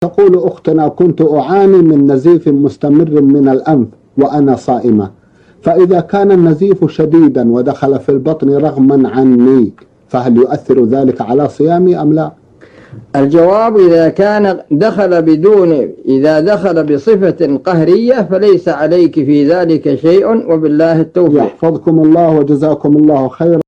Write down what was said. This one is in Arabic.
تقول أختنا: كنت أعاني من نزيف مستمر من الأنف وأنا صائمة، فإذا كان النزيف شديدا ودخل في البطن رغما عني فهل يؤثر ذلك على صيامي أم لا؟ الجواب: إذا كان إذا دخل بصفة قهرية فليس عليك في ذلك شيء، وبالله التوفيق. يحفظكم الله وجزاكم الله خيرا.